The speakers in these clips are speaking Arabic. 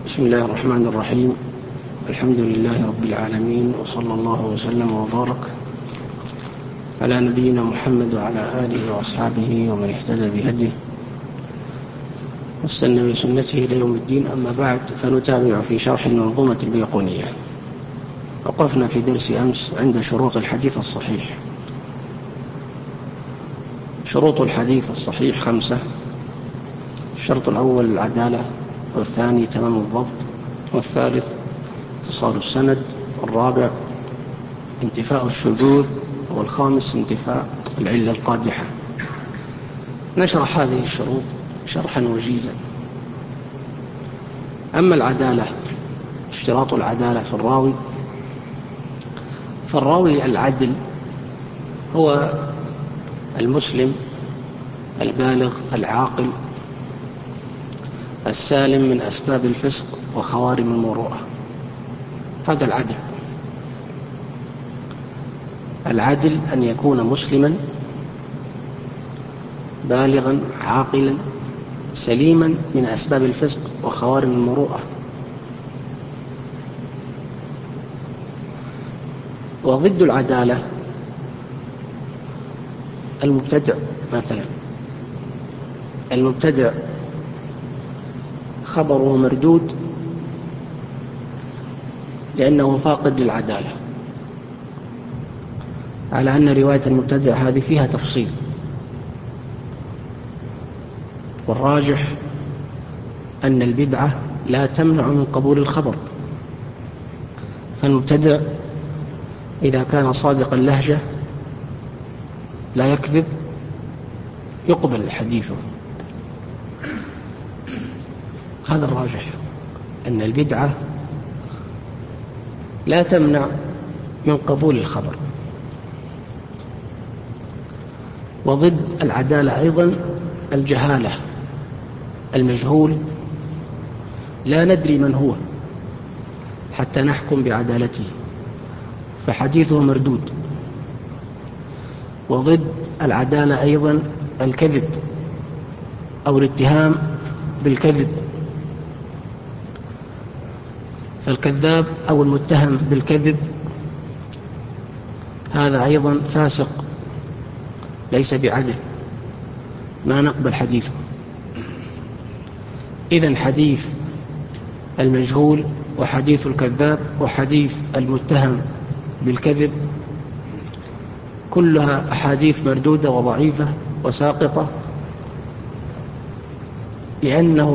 بسم الله الرحمن الرحيم. الحمد لله رب العالمين، وصلى الله وسلم وبارك على نبينا محمد وعلى آله وأصحابه ومن اهتدى بهديه واستنى بسنته إلى يوم الدين. أما بعد، فنتابع في شرح المنظومة البيقونية. وقفنا في درس أمس عند شروط الحديث الصحيح. شروط الحديث الصحيح 5. الشرط الأول العدالة، والثاني تمام الضبط، والثالث اتصال السند، والرابع انتفاء الشذوذ، والخامس انتفاء العلة القادحة. نشرح هذه الشروط شرحا وجيزا. أما العدالة، اشتراط العدالة في الراوي، فالراوي العدل هو المسلم البالغ العاقل السالم من أسباب الفسق وخوارم المروءة. هذا العدل. العدل أن يكون مسلما بالغا عاقلا سليما من أسباب الفسق وخوارم المروءة. وضد العدالة المبتدع مثلا. المبتدع خبره مردود لأنه فاقد للعدالة، على أن رواية المبتدع هذه فيها تفصيل، والراجح أن البدعة لا تمنع من قبول الخبر. فالمبتدع إذا كان صادق اللهجة لا يكذب يقبل حديثه. هذا الراجح، أن البدعة لا تمنع من قبول الخبر. وضد العدالة أيضا الجهالة، المجهول لا ندري من هو حتى نحكم بعدالته، فحديثه مردود. وضد العدالة أيضا الكذب أو الاتهام بالكذب، فالكذاب أو المتهم بالكذب هذا أيضا فاسق ليس بعدل، ما نقبل حديثه. إذن حديث المجهول وحديث الكذاب وحديث المتهم بالكذب كلها أحاديث مردودة وضعيفة وساقطة، لأنه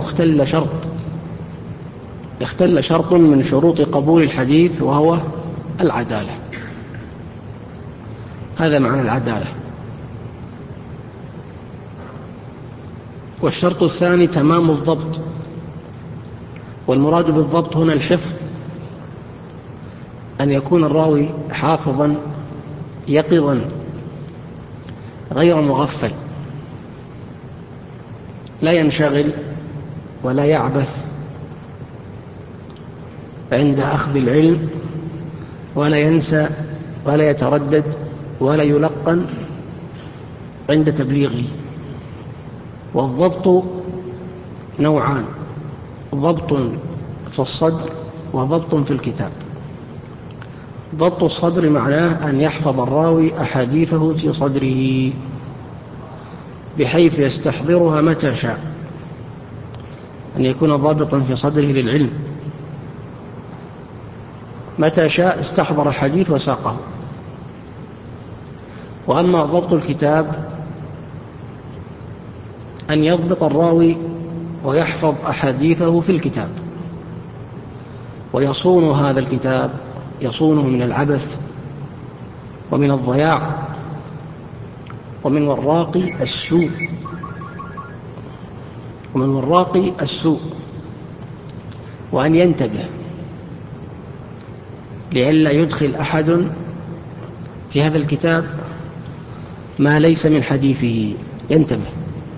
اختل شرط من شروط قبول الحديث، وهو العدالة. هذا معنى العدالة. والشرط الثاني تمام الضبط، والمراد بالضبط هنا الحفظ، أن يكون الراوي حافظا يقظا غير مغفل، لا ينشغل ولا يعبث عند أخذ العلم، ولا ينسى ولا يتردد ولا يلقن عند تبليغه. والضبط نوعان: ضبط في الصدر وضبط في الكتاب. ضبط الصدر معناه أن يحفظ الراوي أحاديثه في صدره بحيث يستحضرها متى شاء، أن يكون ضابطا في صدره للعلم، متى شاء استحضر الحديث وساقه. وأما ضبط الكتاب أن يضبط الراوي ويحفظ أحاديثه في الكتاب، ويصون هذا الكتاب، يصونه من العبث ومن الضياع ومن وراق السوء، وأن ينتبه لئلا يدخل أحد في هذا الكتاب ما ليس من حديثه، ينتبه.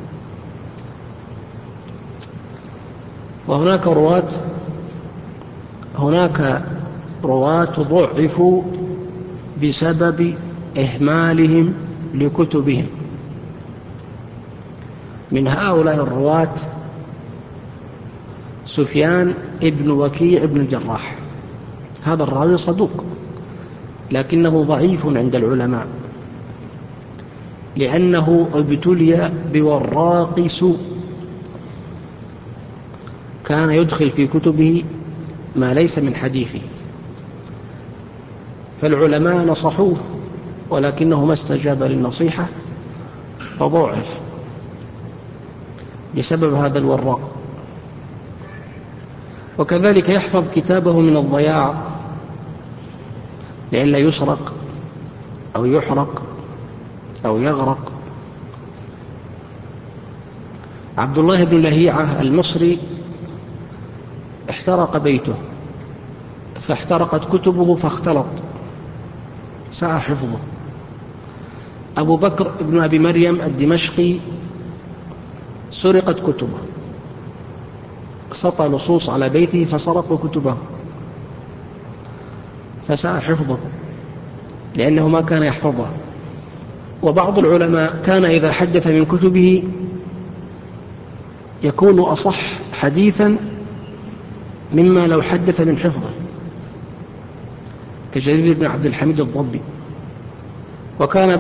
وهناك رواة ضعفوا بسبب إهمالهم لكتبهم. من هؤلاء الرواة سفيان ابن وكيع بن الجراح. هذا الراوي صدوق لكنه ضعيف عند العلماء لأنه ابتلي بوراق سوء، كان يدخل في كتبه ما ليس من حديثه، فالعلماء نصحوه ولكنه ما استجاب للنصيحة فضعف بسبب هذا الوراق. وكذلك يحفظ كتابه من الضياع لئلا يسرق أو يحرق أو يغرق. عبد الله بن لهيعة المصري احترق بيته فاحترقت كتبه فاختلط، ساء حفظه. أبو بكر بن أبي مريم الدمشقي سرقت كتبه، سطى لصوص على بيته فسرقوا كتبه فساء حفظه لأنه ما كان يحفظها. وبعض العلماء كان إذا حدث من كتبه يكون أصح حديثا مما لو حدث من حفظه، كجرير بن عبد الحميد الضبي. وكان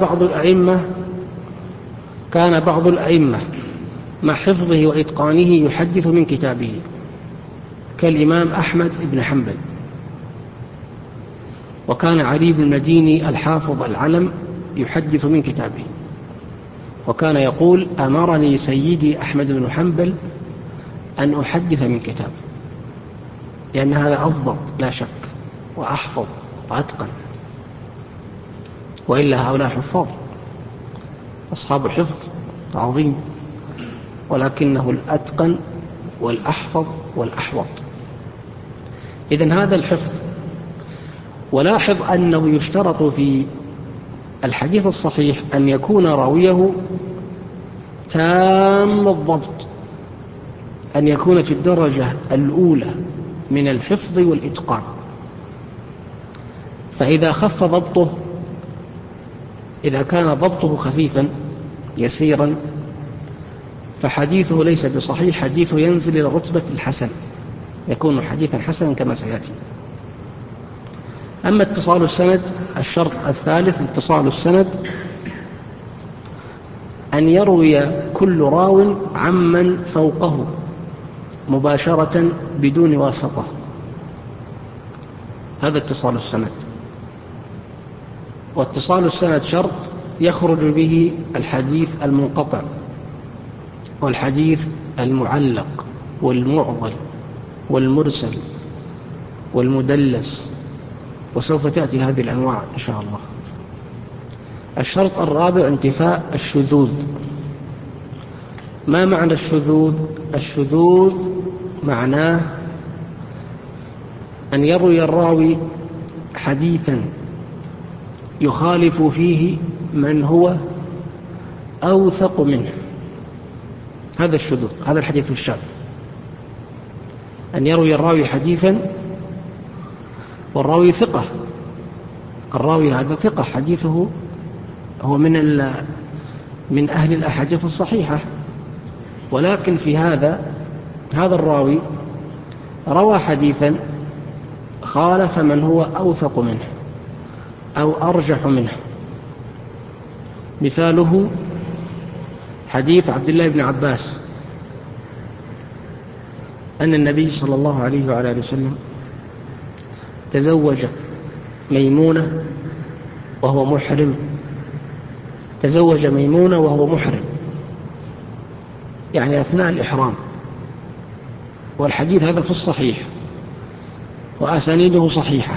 بعض الأئمة مع حفظه وإتقانه يحدث من كتابه، كالإمام أحمد بن حنبل. وكان علي بن المديني الحافظ العلم يحدث من كتابه، وكان يقول: أمرني سيدي أحمد بن حنبل أن أحدث من كتابه، لأن هذا أضبط لا شك وأحفظ وأتقن، وإلا هؤلاء حفاظ أصحاب حفظ عظيم، ولكنه الأتقن والأحفظ والأحوط. إذن هذا الحفظ. ولاحظ أنه يشترط في الحديث الصحيح أن يكون راويه تام الضبط، أن يكون في الدرجة الأولى من الحفظ والإتقان. فإذا خف ضبطه، إذا كان ضبطه خفيفا يسيرا، فحديثه ليس بصحيح، حديثه ينزل إلى رتبة الحسن، يكون حديثا حسنا كما سيأتي. أما اتصال السند، الشرط الثالث اتصال السند، أن يروي كل راو عمن فوقه مباشرة بدون واسطة، هذا اتصال السند. واتصال السند شرط يخرج به الحديث المنقطع والحديث المعلق والمعضل والمرسل والمدلس، وسوف تأتي هذه الأنواع إن شاء الله. الشرط الرابع انتفاء الشذوذ. ما معنى الشذوذ؟ الشذوذ معناه أن يروي الراوي حديثا يخالف فيه من هو أوثق منه، هذا الشذوذ، هذا الحديث الشاذ. أن يروي الراوي حديثا والراوي ثقة، الراوي هذا ثقة، حديثه هو من أهل الأحاديث الصحيحة، ولكن في هذا الراوي روى حديثا خالف من هو أوثق منه أو أرجح منه. مثاله حديث عبد الله بن عباس أن النبي صلى الله عليه وعلى آله وسلم تزوج ميمونة وهو محرم، تزوج ميمونة وهو محرم، يعني أثناء الإحرام. والحديث هذا في الصحيح وأسانيده صحيحة،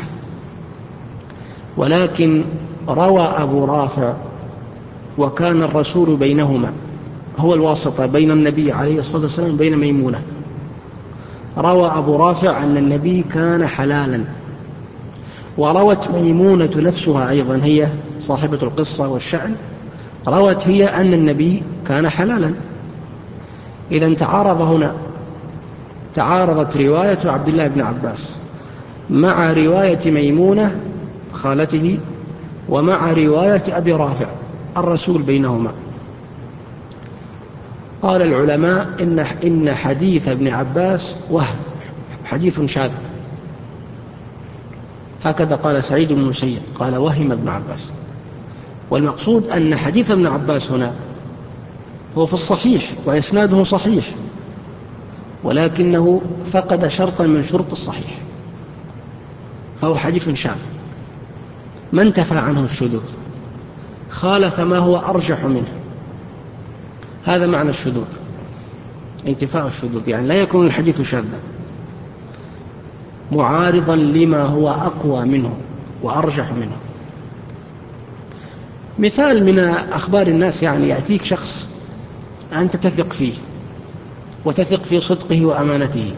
ولكن روى أبو رافع وكان الرسول بينهما، هو الواسطة بين النبي عليه الصلاة والسلام بين ميمونة. روى أبو رافع أن النبي كان حلالا، وروت ميمونة نفسها أيضا، هي صاحبة القصة والشأن، روت هي أن النبي كان حلالا. إذن تعارض هنا، تعارضت رواية عبد الله بن عباس مع رواية ميمونة خالته ومع رواية أبي رافع الرسول بينهما. قال العلماء إن حديث ابن عباس وهم، حديث شاذ. هكذا قال سعيد بن المسيب، قال وهم ابن عباس. والمقصود أن حديث ابن عباس هنا هو في الصحيح وإسناده صحيح، ولكنه فقد شرطا من شروط الصحيح، فهو حديث شاذ. ما انتفى عنه الشذوذ، خالف ما هو أرجح منه. هذا معنى الشذوذ، انتفاء الشذوذ، يعني لا يكون الحديث شاذا، معارضا لما هو أقوى منه وأرجح منه. مثال من أخبار الناس، يعني يأتيك شخص أنت تثق فيه وتثق في صدقه وأمانته،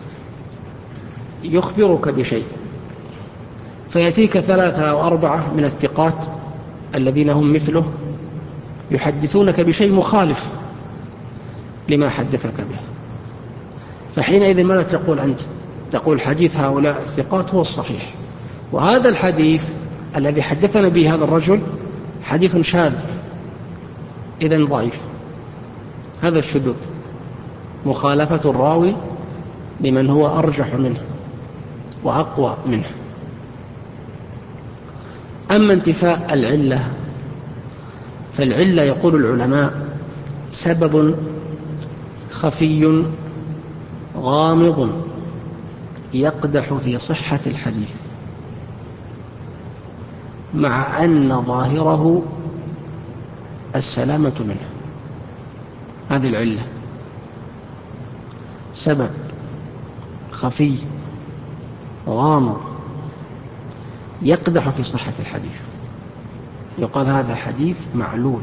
يخبرك بشيء، فيأتيك 3 أو 4 من الثقات الذين هم مثله يحدثونك بشيء مخالف لما حدثك به، فحينئذ ماذا تقول أنت؟ تقول حديث هؤلاء الثقات هو الصحيح، وهذا الحديث الذي حدثنا به هذا الرجل حديث شاذ، إذن ضعيف. هذا الشذوذ، مخالفة الراوي لمن هو أرجح منه وأقوى منه. أما انتفاء العلة، فالعلة يقول العلماء سبب خفي غامض يقدح في صحة الحديث، مع أن ظاهره السلامة منه. هذه العلة، سبب خفي غامض يقدح في صحة الحديث، يقال هذا حديث معلول،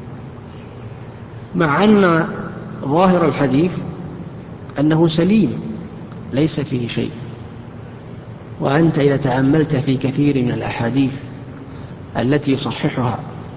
مع أن ظاهر الحديث أنه سليم ليس فيه شيء. وأنت إذا تأملت في كثير من الأحاديث التي يصححها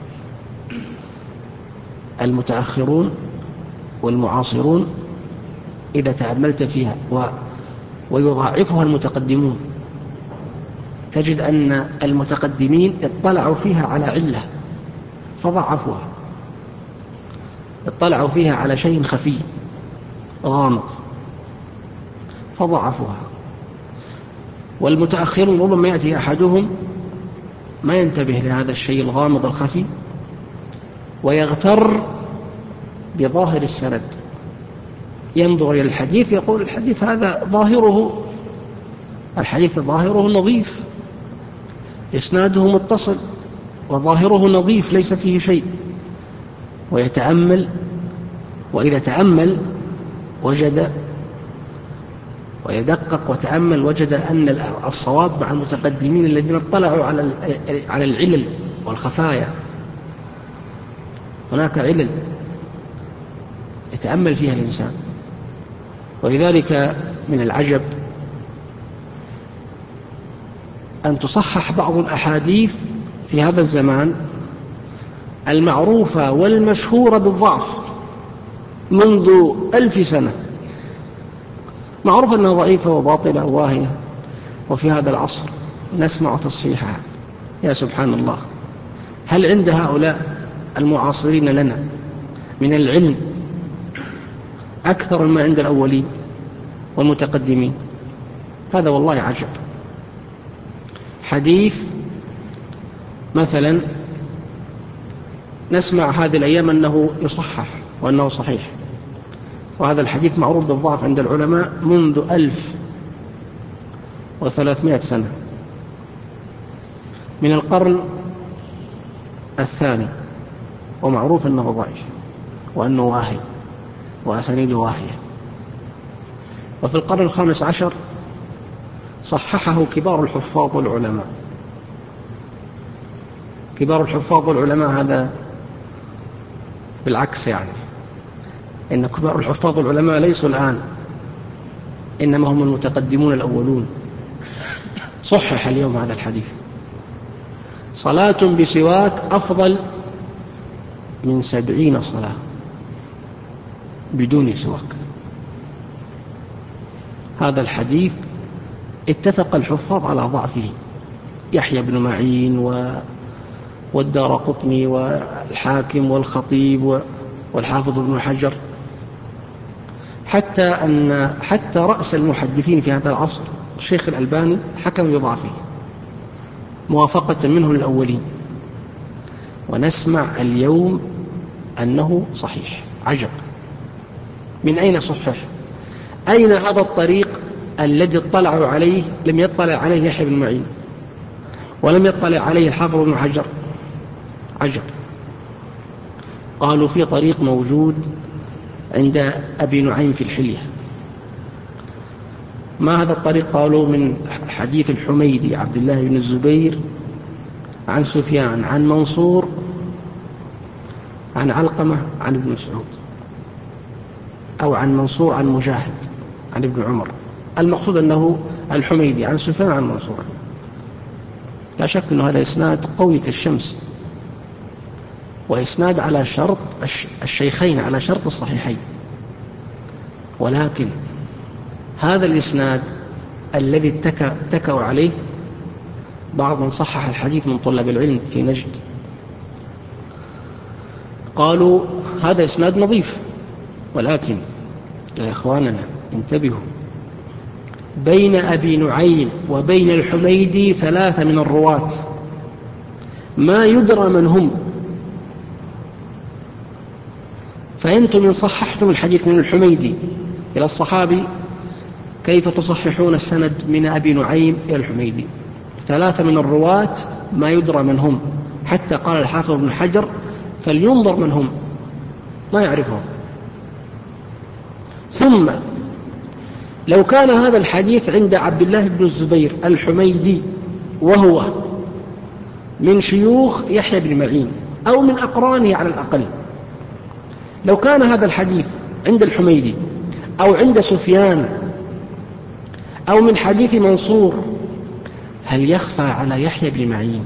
المتأخرون والمعاصرون، إذا تأملت فيها ويضاعفها المتقدمون، تجد أن المتقدمين اطلعوا فيها على علة فضعفوها، اطلعوا فيها على شيء خفي غامض فضعفوها. والمتأخرون ربما يأتي أحدهم ما ينتبه لهذا الشيء الغامض الخفي ويغتر بظاهر السند، ينظر إلى الحديث يقول الحديث هذا ظاهره، الحديث ظاهره نظيف، إسناده متصل وظاهره نظيف ليس فيه شيء، ويتأمل، وإذا تأمل وجد ويدقق وتأمل وجد أن الصواب مع المتقدمين الذين اطلعوا على العلل والخفايا. هناك علل يتأمل فيها الإنسان. ولذلك من العجب أن تصحح بعض الأحاديث في هذا الزمان المعروفة والمشهورة بالضعف منذ 1000 سنة، معروف أنها ضعيفة وباطلة وواهية، وفي هذا العصر نسمع تصحيحها. يا سبحان الله، هل عند هؤلاء المعاصرين لنا من العلم أكثر مما عند الأولين والمتقدمين؟ هذا والله عجب. حديث مثلا نسمع هذه الأيام أنه يصحح وأنه صحيح، وهذا الحديث معروف بالضعف عند العلماء منذ 1300 سنة، من القرن الثاني، ومعروف أنه ضعيف وأنه واهي وأسانيده واهية. وفي القرن ال15 صححه كبار الحفاظ والعلماء. كبار الحفاظ والعلماء هذا بالعكس، يعني إن كبار الحفاظ والعلماء ليسوا الآن، إنما هم المتقدمون الأولون. صحح اليوم هذا الحديث: صلاة بسواك أفضل من 70 صلاة بدون سواك. هذا الحديث اتفق الحفاظ على ضعفه، يحيى بن معين والدارقطني والحاكم والخطيب والحافظ ابن حجر حتى رأس المحدثين في هذا العصر الشيخ الألباني حكم بضعفه موافقة منه للأولين، ونسمع اليوم أنه صحيح. عجب، من أين صحح؟ أين هذا الطريق الذي اطلعوا عليه؟ لم يطلع عليه يحيى بن معين ولم يطلع عليه الحافظ بن حجر. عجب. قالوا في طريق موجود عند أبي نعيم في الحلية. ما هذا الطريق؟ قالوا من حديث الحميدي عبد الله بن الزبير عن سفيان عن منصور عن علقمة عن ابن مسعود، أو عن منصور عن مجاهد عن ابن عمر. المقصود أنه الحميدي عن سفيان عن منصور. لا شك أن هذا إسناد قوي كالشمس، وإسناد على شرط الشيخين، على شرط الصحيحين. ولكن هذا الإسناد الذي اتكوا عليه بعض من صحح الحديث من طلاب العلم في نجد، قالوا هذا إسناد نظيف، ولكن يا إخواننا انتبهوا، بين أبي نعيم وبين الحميدي 3 من الرواة ما يدرى من هم. فأنتم إن صححتم الحديث من الحميدي إلى الصحابي كيف تصححون السند من أبي نعيم إلى الحميدي؟ 3 من الرواة ما يدرى من هم، حتى قال الحافظ بن حجر فلينظر من هم، ما يعرفهم. ثم لو كان هذا الحديث عند عبد الله بن الزبير الحميدي وهو من شيوخ يحيى بن معين أو من أقرانه على الأقل، لو كان هذا الحديث عند الحميدي أو عند سفيان أو من حديث منصور، هل يخفى على يحيى بن معين؟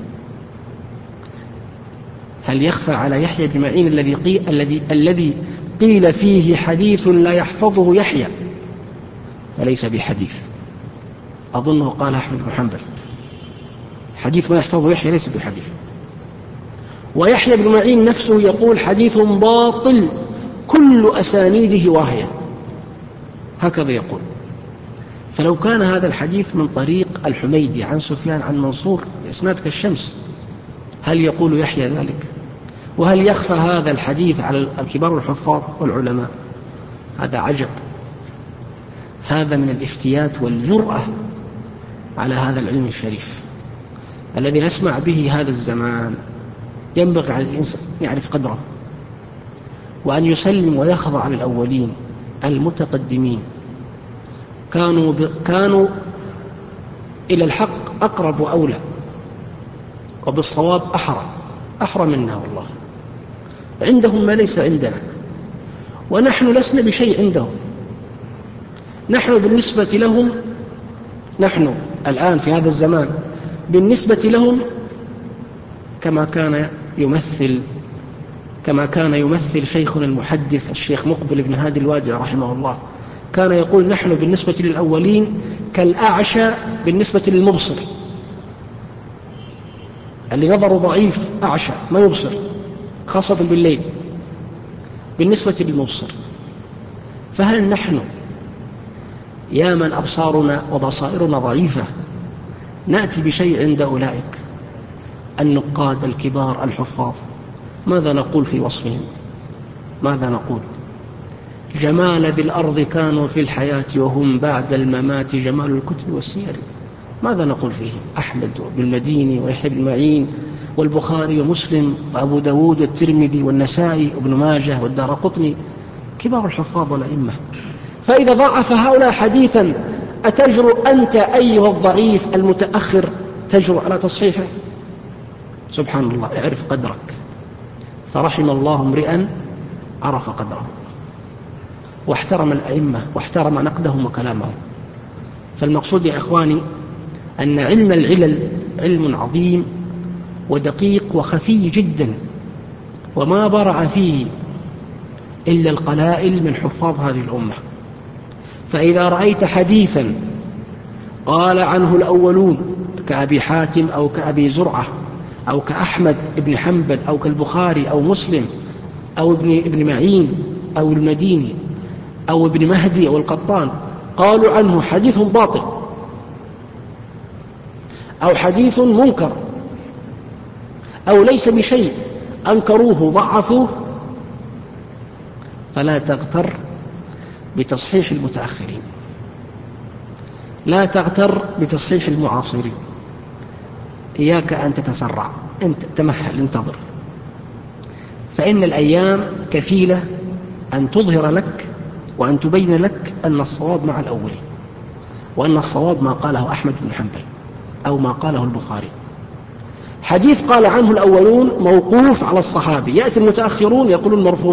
هل يخفى على يحيى بن معين الذي قيل فيه حديث لا يحفظه يحيى فليس بحديث؟ أظنه قال أحمد بن حنبل حديث ما يحفظه يحيى ليس بحديث. ويحيى بن معين نفسه يقول حديث باطل كل أسانيده واهية، هكذا يقول. فلو كان هذا الحديث من طريق الحميدي عن سفيان عن منصور إسناد كالشمس، هل يقول يحيى ذلك؟ وهل يخفى هذا الحديث على الكبار الحفاظ والعلماء؟ هذا عجب. هذا من الافتيات والجرأة على هذا العلم الشريف الذي نسمع به هذا الزمان. ينبغي على الإنسان يعرف قدره، وأن يسلم ويخضع للأولين المتقدمين. كانوا إلى الحق أقرب وأولى، وبالصواب أحرى منا والله. عندهم ما ليس عندنا، ونحن لسنا بشيء عندهم. نحن بالنسبة لهم، نحن الآن في هذا الزمان بالنسبة لهم كما كان يمثل شيخنا المحدث الشيخ مقبل بن هادي الوادع رحمه الله، كان يقول نحن بالنسبة للأولين كالأعشى بالنسبة للمبصر. اللي نظره ضعيف أعشى ما يبصر، خاصة بالليل، بالنسبة للمبصر. فهل نحن يا من أبصارنا وبصائرنا ضعيفة نأتي بشيء عند أولئك النقاد الكبار الحفاظ؟ ماذا نقول في وصفهم؟ ماذا نقول؟ جمال ذي الأرض كانوا في الحياة وهم بعد الممات جمال الكتب والسير. ماذا نقول فيهم؟ أحمد بالمديني ويحيى بن معين والبخاري ومسلم وأبو داود والترمذي والنسائي وابن ماجه والدارقطني، كبار الحفاظ والأئمة. فإذا ضعف هؤلاء حديثا أتجرؤ أنت أيها الضعيف المتأخر تجرؤ على تصحيحه؟ سبحان الله. اعرف قدرك. فرحم الله امرئا عرف قدره واحترم الأئمة واحترم نقدهم وكلامهم. فالمقصود يا إخواني أن علم العلل علم عظيم ودقيق وخفي جدا، وما برع فيه إلا القلائل من حفاظ هذه الأمة. فإذا رأيت حديثا قال عنه الأولون كأبي حاتم أو كأبي زرعة أو كأحمد بن حنبل أو كالبخاري أو مسلم أو ابن معين أو المديني أو ابن مهدي أو القطان قالوا عنه حديث باطل أو حديث منكر أو ليس بشيء، أنكروه ضعفوه، فلا تغتر بتصحيح المتأخرين، لا تغتر بتصحيح المعاصرين. إياك أن تتسرع، أنت تمهل، انتظر، فإن الأيام كفيلة أن تظهر لك وأن تبين لك أن الصواب مع الأولين، وأن الصواب ما قاله أحمد بن حنبل أو ما قاله البخاري. حديث قال عنه الأولون موقوف على الصحابي، يأتي المتأخرون يقولون مرفوع.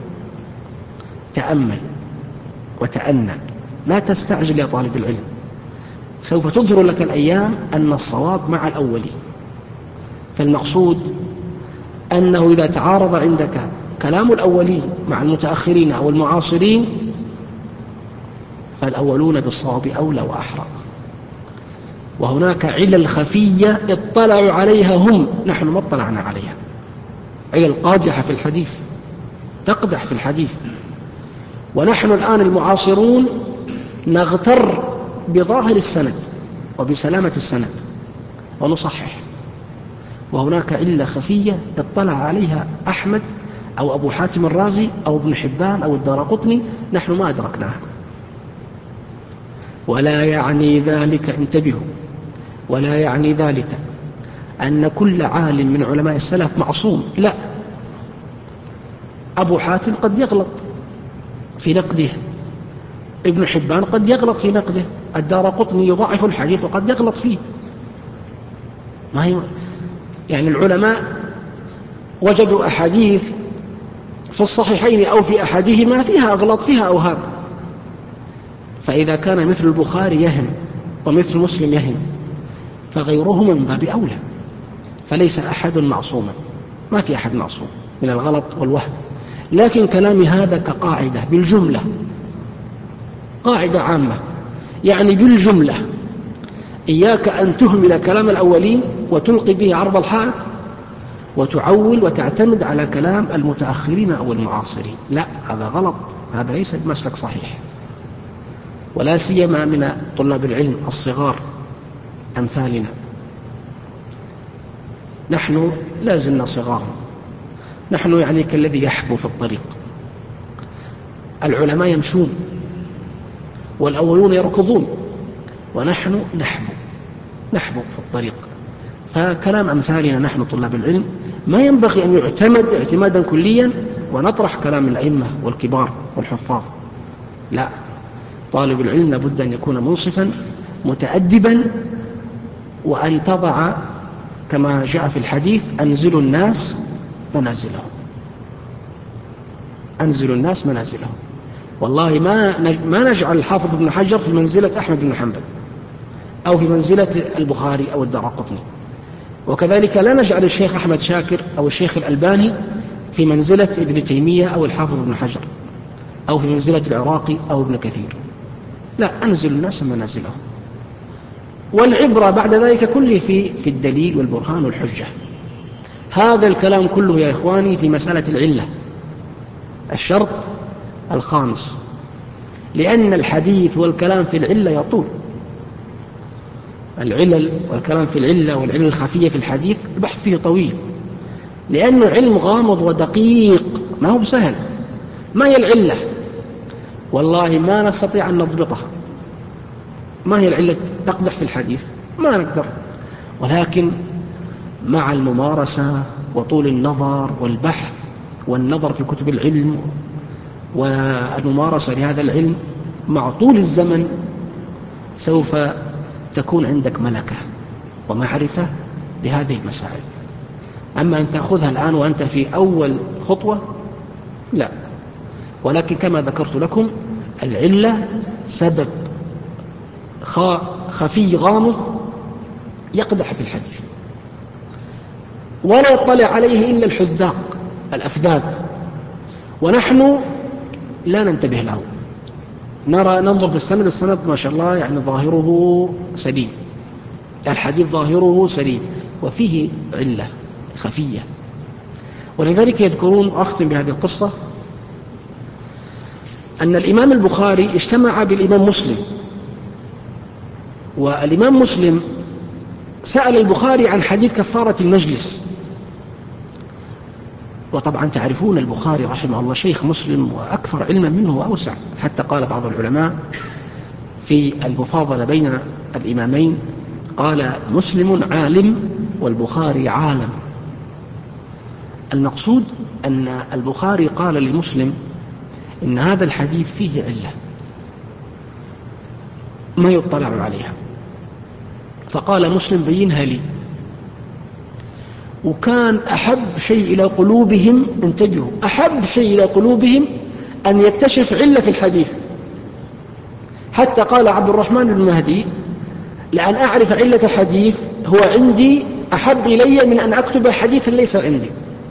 تأمل وتأنى، لا تستعجل يا طالب العلم، سوف تظهر لك الأيام أن الصواب مع الأولين. فالمقصود أنه إذا تعارض عندك كلام الأولين مع المتأخرين أو المعاصرين فالأولون بالصواب أولى وأحرى. وهناك علل خفية اطلعوا عليها هم، نحن ما اطلعنا عليها، علل قادحة في الحديث تقدح في الحديث، ونحن الآن المعاصرون نغتر بظاهر السند وبسلامة السند ونصحح، وهناك علة خفية اطلع عليها أحمد أو أبو حاتم الرازي أو ابن حبان أو الدارقطني نحن ما أدركناها. ولا يعني ذلك، انتبهوا، ولا يعني ذلك أن كل عالم من علماء السلف معصوم، لا، أبو حاتم قد يغلط في نقده، ابن حبان قد يغلط في نقده، الدارقطني يضعف الحديث وقد يغلط فيه. ما هي يعني العلماء وجدوا أحاديث في الصحيحين أو في أحدهما فيها أغلط، فيها أوهام، فإذا كان مثل البخاري يهم ومثل مسلم يهم فغيرهما من باب أولى. فليس أحد معصوما، ما في أحد معصوم من الغلط والوهم، لكن كلامي هذا كقاعدة بالجملة، قاعدة عامة، يعني بالجملة إياك أن تهمل كلام الأولين وتلقي به عرض الحائط وتعول وتعتمد على كلام المتأخرين أو المعاصرين، لا، هذا غلط، هذا ليس بمسلك صحيح. ولا سيما من طلاب العلم الصغار أمثالنا، نحن لا زلنا صغارا، نحن يعني كالذي يحبو في الطريق، العلماء يمشون والأولون يركضون ونحن نحبو في الطريق. فكلام أمثالنا نحن طلاب العلم ما ينبغي أن يعتمد اعتمادا كليا ونطرح كلام الأئمة والكبار والحفاظ، لا، طالب العلم لابد أن يكون منصفا متأدبا، وأن تضع كما جاء في الحديث أنزلوا الناس منازلهم، أنزلوا الناس منازلهم. والله ما نجعل الحافظ ابن حجر في منزلة أحمد بن حنبل أو في منزلة البخاري أو الدارقطني، وكذلك لا نجعل الشيخ أحمد شاكر أو الشيخ الألباني في منزلة ابن تيمية أو الحافظ ابن حجر أو في منزلة العراقي أو ابن كثير، لا، أنزل الناس منازلهم. والعبرة بعد ذلك كله في الدليل والبرهان والحجة. هذا الكلام كله يا إخواني في مسألة العلة، الشرط الخامس، لأن الحديث والكلام في العلة يطول، العلل والكلام في العلة والعلل الخفية في الحديث البحث فيه طويل، لأنه علم غامض ودقيق، ما هو بسهل. ما هي العلة؟ والله ما نستطيع أن نضبطها. ما هي العلة تقدح في الحديث؟ ما نقدر، ولكن مع الممارسة وطول النظر والبحث والنظر في كتب العلم والممارسة لهذا العلم مع طول الزمن سوف تكون عندك ملكة ومعرفة بهذه المسائل. أما أن تأخذها الآن وأنت في أول خطوة، لا. ولكن كما ذكرت لكم العلة سبب خفي غامض يقدح في الحديث ولا يطلع عليه إلا الحذاق الأفذاذ، ونحن لا ننتبه له، ننظر في السند ما شاء الله يعني ظاهره سليم، الحديث ظاهره سليم وفيه علة خفية. ولذلك يذكرون، أختم بهذه القصة، أن الإمام البخاري اجتمع بالإمام مسلم، والإمام مسلم سأل البخاري عن حديث كفارة المجلس. وطبعا تعرفون البخاري رحمه الله شيخ مسلم وأكثر علما منه وأوسع، حتى قال بعض العلماء في المفاضلة بين الإمامين قال مسلم عالم والبخاري عالم. المقصود أن البخاري قال لمسلم إن هذا الحديث فيه علة ما يطلع عليها، فقال مسلم بينها لي. وكان أحب شيء إلى قلوبهم، انتبهوا، أحب شيء إلى قلوبهم أن يكتشف علة في الحديث، حتى قال عبد الرحمن بن مهدي لأن أعرف علة حديث هو عندي أحب إلي من أن أكتب حديثا ليس عندي.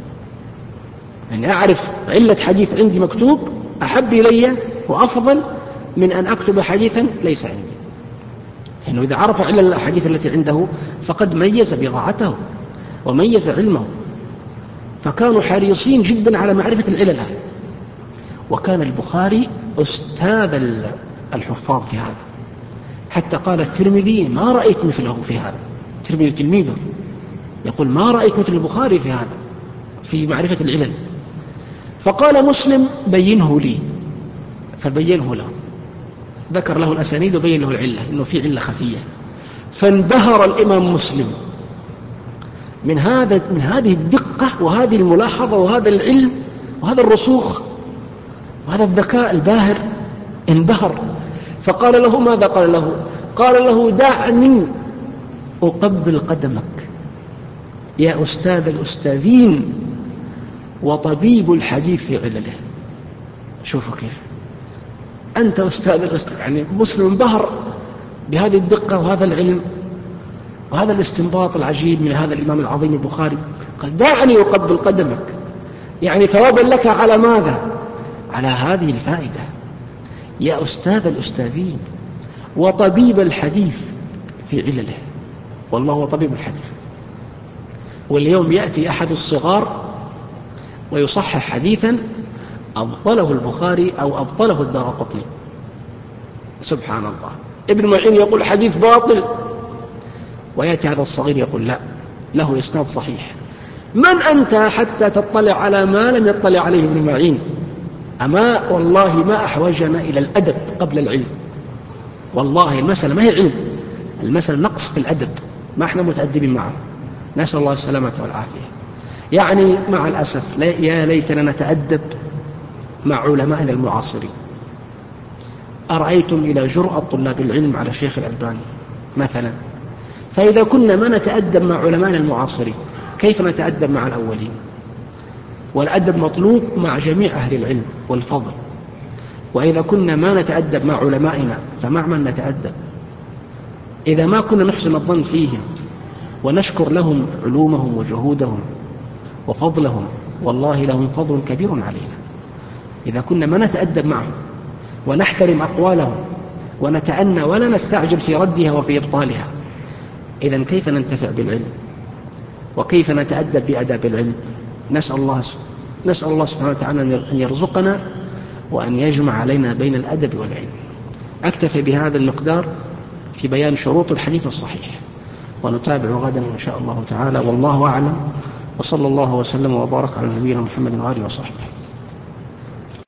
يعني أعرف علة حديث عندي مكتوب أحب إلي وأفضل من أن أكتب حديثا ليس عندي، لأنه إذا عرف علة الأحاديث التي عنده فقد ميز بضاعته وميز علمه، فكانوا حريصين جدا على معرفة العلل هذه. وكان البخاري أستاذ الحفاظ في هذا، حتى قال الترمذي ما رأيت مثله في هذا. الترمذي تلميذه يقول ما رأيت مثل البخاري في هذا في معرفة العلل. فقال مسلم بينه لي، فبينه له، ذكر له الأسانيد وبين له العلة، إنه في علة خفية. فانبهر الإمام مسلم من هذه الدقة وهذه الملاحظة وهذا العلم وهذا الرسوخ وهذا الذكاء الباهر. انبهر، فقال له ماذا قال له؟ قال له دعني أقبل قدمك يا أستاذ الأستاذين وطبيب الحديث في علله. شوفوا كيف أنت أستاذ الأستاذ، يعني مسلم انبهر بهذه الدقة وهذا العلم وهذا الاستنباط العجيب من هذا الإمام العظيم البخاري. قال دعني أقبل قدمك، يعني ثوابا لك على ماذا؟ على هذه الفائدة يا أستاذ الأستاذين وطبيب الحديث في علله. والله هو طبيب الحديث. واليوم يأتي أحد الصغار ويصحح حديثا أبطله البخاري أو أبطله الدارقطني، سبحان الله. ابن معين يقول حديث باطل، ويأتي هذا الصغير يقول لا، له إسناد صحيح. من أنت حتى تطلع على ما لم يطلع عليه ابن معين؟ أما والله ما أحوجنا إلى الأدب قبل العلم. والله المسألة ما هي علم، المسألة نقص في الأدب، ما احنا متأدبين معه. نسأل الله السلامة والعافية. يعني مع الأسف يا ليتنا نتأدب مع علمائنا المعاصرين. أرأيتم إلى جرأة طلاب العلم على شيخ الألباني مثلا؟ فإذا كنا ما نتأدب مع علمائنا المعاصرين كيف نتأدب مع الأولين؟ والأدب مطلوب مع جميع أهل العلم والفضل. وإذا كنا ما نتأدب مع علمائنا فمع من نتأدب؟ إذا ما كنا نحسن الظن فيهم ونشكر لهم علومهم وجهودهم وفضلهم، والله لهم فضل كبير علينا. إذا كنا ما نتأدب معهم ونحترم أقوالهم ونتأنى ولا نستعجل في ردها وفي إبطالها، إذن كيف ننتفع بالعلم وكيف نتأدب بأداب العلم؟ نسأل الله سبحانه وتعالى أن يرزقنا وأن يجمع علينا بين الأدب والعلم. أكتفي بهذا المقدار في بيان شروط الحديث الصحيح، ونتابع غدا إن شاء الله تعالى، والله أعلم، وصلى الله وسلم وبارك على نبينا محمد وآله وصحبه.